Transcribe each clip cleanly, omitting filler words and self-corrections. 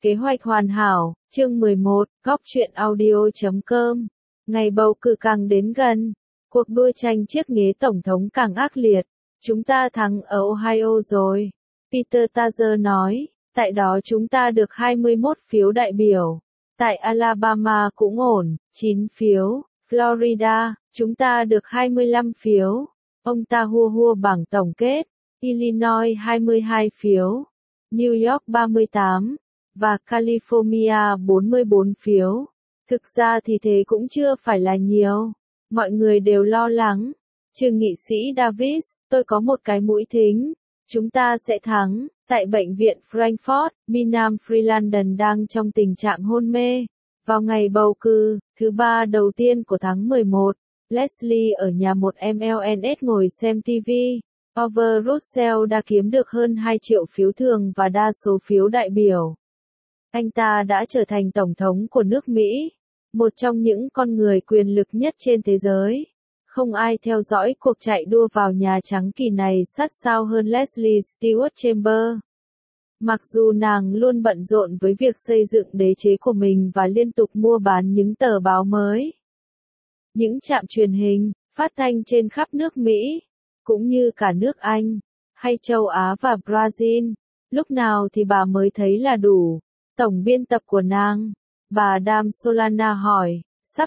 Kế hoạch hoàn hảo, chương 11, góc truyện audio.com. Ngày bầu cử càng đến gần, cuộc đua tranh chiếc ghế tổng thống càng ác liệt. Chúng ta thắng ở Ohio rồi, Peter Tazer nói, tại đó chúng ta được 21 phiếu đại biểu. Tại Alabama cũng ổn, 9 phiếu. Florida, chúng ta được 25 phiếu. Ông ta hua bảng tổng kết. Illinois 22 phiếu. New York 38. Và California 44 phiếu. Thực ra thì thế cũng chưa phải là nhiều. Mọi người đều lo lắng. Trừ nghị sĩ Davis, tôi có một cái mũi thính. Chúng ta sẽ thắng. Tại bệnh viện Frankfurt, Milan Freelandon đang trong tình trạng hôn mê. Vào ngày bầu cử, thứ ba đầu tiên của tháng 11, Leslie ở nhà một MLNS ngồi xem TV. Over Russell đã kiếm được hơn 2 triệu phiếu thường và đa số phiếu đại biểu. Anh ta đã trở thành tổng thống của nước Mỹ, một trong những con người quyền lực nhất trên thế giới. Không ai theo dõi cuộc chạy đua vào Nhà Trắng kỳ này sát sao hơn Leslie Stewart Chambers. Mặc dù nàng luôn bận rộn với việc xây dựng đế chế của mình và liên tục mua bán những tờ báo mới, những trạm truyền hình, phát thanh trên khắp nước Mỹ, cũng như cả nước Anh, hay châu Á và Brazil, lúc nào thì bà mới thấy là đủ. Tổng biên tập của nàng, bà Dam Solana hỏi, sắp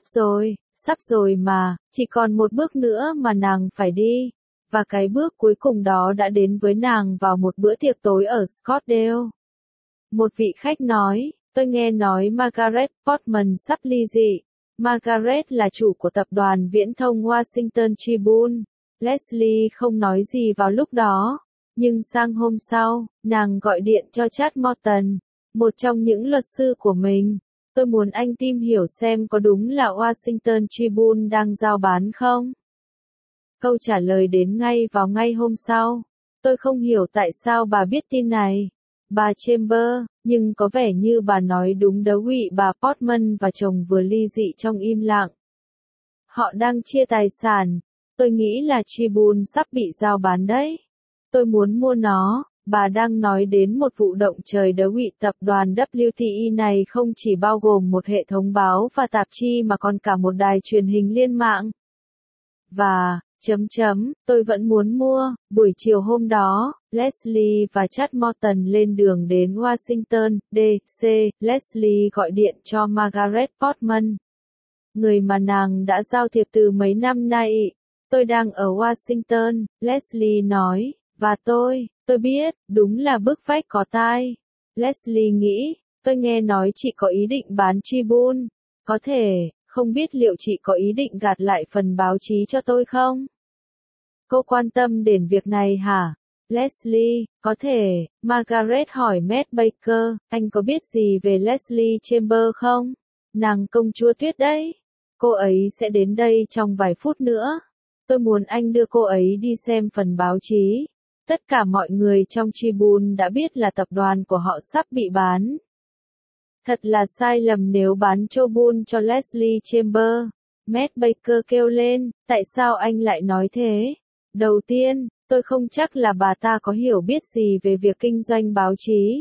rồi mà, chỉ còn một bước nữa mà nàng phải đi. Và cái bước cuối cùng đó đã đến với nàng vào một bữa tiệc tối ở Scottsdale. Một vị khách nói, tôi nghe nói Margaret Portman sắp ly dị. Margaret là chủ của tập đoàn viễn thông Washington Tribune. Leslie không nói gì vào lúc đó, nhưng sang hôm sau, nàng gọi điện cho Chad Morton, một trong những luật sư của mình. Tôi muốn anh tìm hiểu xem có đúng là Washington Tribune đang giao bán không? Câu trả lời đến ngay vào ngay hôm sau. Tôi không hiểu tại sao bà biết tin này, bà Chambers, nhưng có vẻ như bà nói đúng đó. Bà Portman và chồng vừa ly dị trong im lặng. Họ đang chia tài sản. Tôi nghĩ là Tribune sắp bị giao bán đấy. Tôi muốn mua nó. Bà đang nói đến một vụ động trời đó. Tập đoàn WTI này không chỉ bao gồm một hệ thống báo và tạp chí mà còn cả một đài truyền hình liên mạng. Và, tôi vẫn muốn mua. Buổi chiều hôm đó, Leslie và Chad Morton lên đường đến Washington, D.C. Leslie gọi điện cho Margaret Portman, người mà nàng đã giao thiệp từ mấy năm nay. Tôi đang ở Washington, Leslie nói, và tôi biết, đúng là bức vách có tai. Leslie nghĩ, tôi nghe nói chị có ý định bán Tribune. Có thể, không biết liệu chị có ý định gạt lại phần báo chí cho tôi không? Cô quan tâm đến việc này hả? Leslie, có thể. Margaret hỏi Matt Baker, anh có biết gì về Leslie Chambers không? Nàng công chúa tuyết đấy. Cô ấy sẽ đến đây trong vài phút nữa. Tôi muốn anh đưa cô ấy đi xem phần báo chí. Tất cả mọi người trong Tribune đã biết là tập đoàn của họ sắp bị bán. Thật là sai lầm nếu bán Tribune cho Leslie Chambers. Matt Baker kêu lên, tại sao anh lại nói thế? Đầu tiên, tôi không chắc là bà ta có hiểu biết gì về việc kinh doanh báo chí.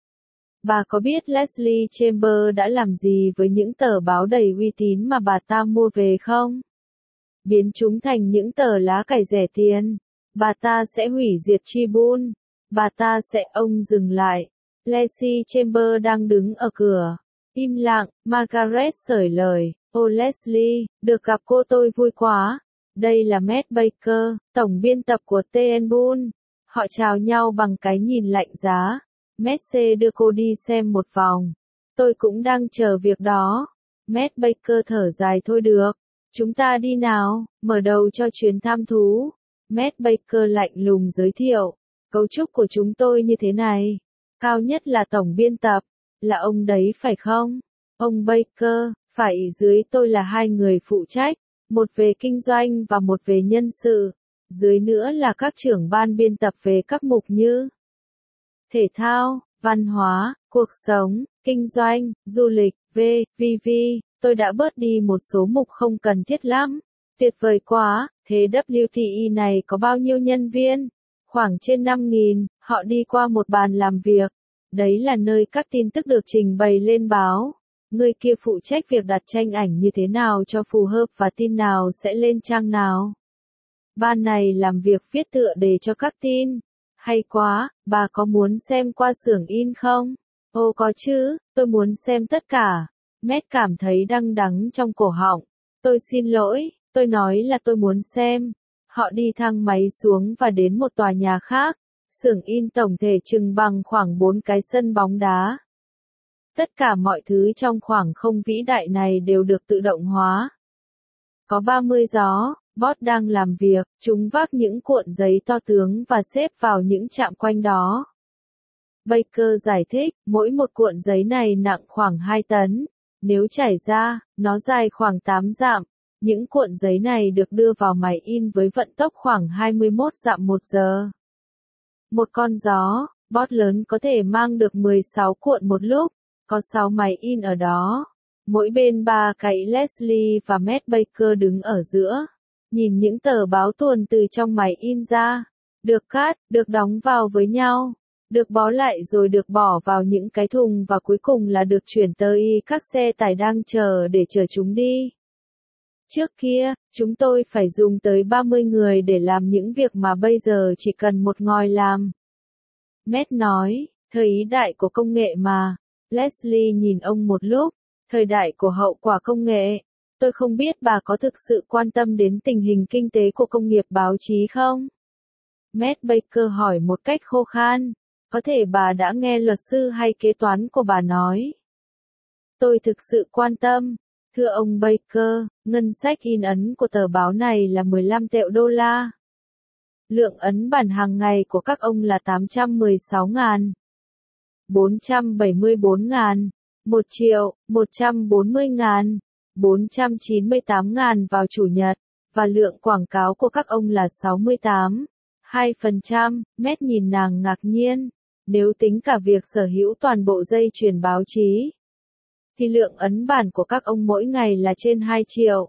Bà có biết Leslie Chambers đã làm gì với những tờ báo đầy uy tín mà bà ta mua về không? Biến chúng thành những tờ lá cải rẻ tiền. Bà ta sẽ hủy diệt Tribune. Bà ta sẽ. Ông dừng lại. Leslie Chambers đang đứng ở cửa. Im lặng. Margaret xởi lời. Ô Leslie, được gặp cô tôi vui quá. Đây là Matt Baker, tổng biên tập của TN Bull. Họ chào nhau bằng cái nhìn lạnh giá. Matt đưa cô đi xem một vòng. Tôi cũng đang chờ việc đó. Matt Baker thở dài thôi được. Chúng ta đi nào, mở đầu cho chuyến thăm thú. Matt Baker lạnh lùng giới thiệu. Cấu trúc của chúng tôi như thế này. Cao nhất là tổng biên tập. Là ông đấy phải không? Ông Baker, phải. Dưới tôi là 2 người phụ trách. Một về kinh doanh và một về nhân sự. Dưới nữa là các trưởng ban biên tập về các mục như thể thao, văn hóa, cuộc sống, kinh doanh, du lịch, v.v.v. Tôi đã bớt đi một số mục không cần thiết lắm. Tuyệt vời quá. Thế WTI này có bao nhiêu nhân viên? Khoảng trên 5.000. Họ đi qua một bàn làm việc. Đấy là nơi các tin tức được trình bày lên báo. Người kia phụ trách việc đặt tranh ảnh như thế nào cho phù hợp và tin nào sẽ lên trang nào. Ban này làm việc viết tựa đề cho các tin. Hay quá, bà có muốn xem qua xưởng in không? Ồ có chứ, tôi muốn xem tất cả. Matt cảm thấy đắng đắng trong cổ họng. Tôi xin lỗi, tôi nói là tôi muốn xem. Họ đi thang máy xuống và đến một tòa nhà khác. Xưởng in tổng thể chừng bằng khoảng 4 cái sân bóng đá. Tất cả mọi thứ trong khoảng không vĩ đại này đều được tự động hóa. Có 30 gió, bot đang làm việc, chúng vác những cuộn giấy to tướng và xếp vào những trạm quanh đó. Baker giải thích, mỗi một cuộn giấy này nặng khoảng 2 tấn. Nếu trải ra, nó dài khoảng 8 dặm. Những cuộn giấy này được đưa vào máy in với vận tốc khoảng 21 dặm một giờ. Một con gió, bot lớn có thể mang được 16 cuộn một lúc, có 6 máy in ở đó. Mỗi bên 3 cái Leslie và Matt Baker đứng ở giữa, nhìn những tờ báo tuồn từ trong máy in ra, được cắt, được đóng vào với nhau, được bó lại rồi được bỏ vào những cái thùng và cuối cùng là được chuyển tới các xe tải đang chờ để chở chúng đi. Trước kia, chúng tôi phải dùng tới 30 người để làm những việc mà bây giờ chỉ cần một ngòi làm. Matt nói, thời đại của công nghệ mà. Leslie nhìn ông một lúc, thời đại của hậu quả công nghệ. Tôi không biết bà có thực sự quan tâm đến tình hình kinh tế của công nghiệp báo chí không? Matt Baker hỏi một cách khô khan. Có thể bà đã nghe luật sư hay kế toán của bà nói. Tôi thực sự quan tâm. Thưa ông Baker, ngân sách in ấn của tờ báo này là 15 triệu đô la. Lượng ấn bản hàng ngày của các ông là 816.000. 474.000, 1 triệu, 140.000, 498.000 vào chủ nhật, và lượng quảng cáo của các ông là 68,2%. Matt nhìn nàng ngạc nhiên. Nếu tính cả việc sở hữu toàn bộ dây chuyền báo chí, thì lượng ấn bản của các ông mỗi ngày là trên 2 triệu.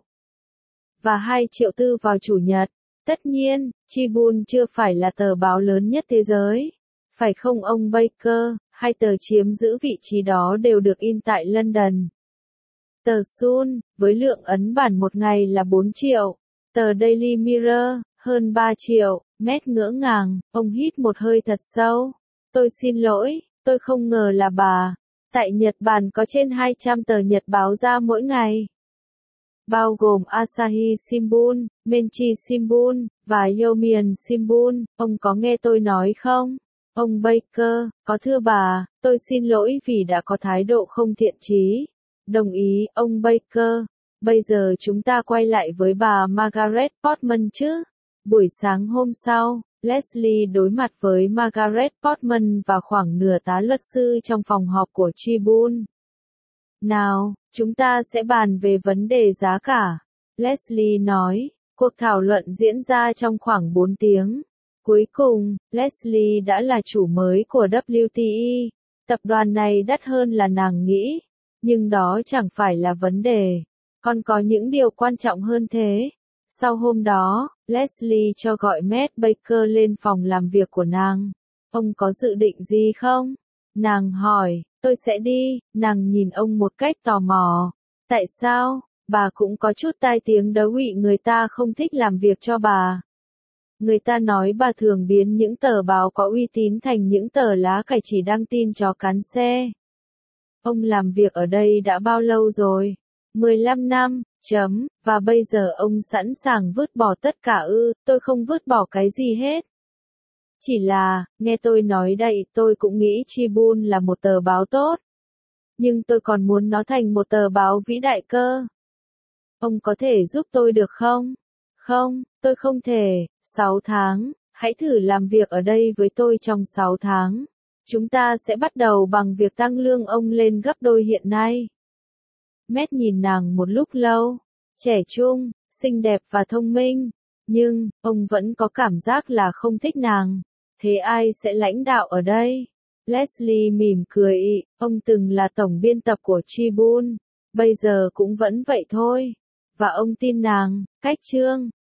Và 2 triệu tư vào chủ nhật. Tất nhiên, Tribune chưa phải là tờ báo lớn nhất thế giới. Phải không ông Baker? Hai tờ chiếm giữ vị trí đó đều được in tại London. Tờ Sun, với lượng ấn bản một ngày là 4 triệu. Tờ Daily Mirror, hơn 3 triệu. Matt ngỡ ngàng, ông hít một hơi thật sâu. Tôi xin lỗi, tôi không ngờ là bà. Tại Nhật Bản có trên 200 tờ nhật báo ra mỗi ngày. Bao gồm Asahi Shimbun, Menchi Shimbun, và Yomiuri Shimbun. Ông có nghe tôi nói không? Ông Baker, có thưa bà, tôi xin lỗi vì đã có thái độ không thiện chí. Đồng ý, ông Baker. Bây giờ chúng ta quay lại với bà Margaret Portman chứ. Buổi sáng hôm sau, Leslie đối mặt với Margaret Portman và khoảng nửa tá luật sư trong phòng họp của Tribune. Nào, chúng ta sẽ bàn về vấn đề giá cả. Leslie nói, cuộc thảo luận diễn ra trong khoảng 4 tiếng. Cuối cùng, Leslie đã là chủ mới của WTE. Tập đoàn này đắt hơn là nàng nghĩ. Nhưng đó chẳng phải là vấn đề. Còn có những điều quan trọng hơn thế. Sau hôm đó, Leslie cho gọi Matt Baker lên phòng làm việc của nàng. Ông có dự định gì không? Nàng hỏi, tôi sẽ đi. Nàng nhìn ông một cách tò mò. Tại sao? Bà cũng có chút tai tiếng đớ quỵ người ta không thích làm việc cho bà. Người ta nói bà thường biến những tờ báo có uy tín thành những tờ lá cải chỉ đăng tin cho cán xe. Ông làm việc ở đây đã bao lâu rồi? 15 năm, và bây giờ ông sẵn sàng vứt bỏ tất cả ư? Tôi không vứt bỏ cái gì hết. Chỉ là, nghe tôi nói đây, tôi cũng nghĩ Tribune là một tờ báo tốt. Nhưng tôi còn muốn nó thành một tờ báo vĩ đại cơ. Ông có thể giúp tôi được không? Không, tôi không thể. 6 tháng, hãy thử làm việc ở đây với tôi trong 6 tháng. Chúng ta sẽ bắt đầu bằng việc tăng lương ông lên gấp đôi hiện nay. Matt nhìn nàng một lúc lâu. Trẻ trung, xinh đẹp và thông minh. Nhưng, ông vẫn có cảm giác là không thích nàng. Thế ai sẽ lãnh đạo ở đây? Leslie mỉm cười, ông từng là tổng biên tập của Tribune. Bây giờ cũng vẫn vậy thôi. Và ông tin nàng, cách chương.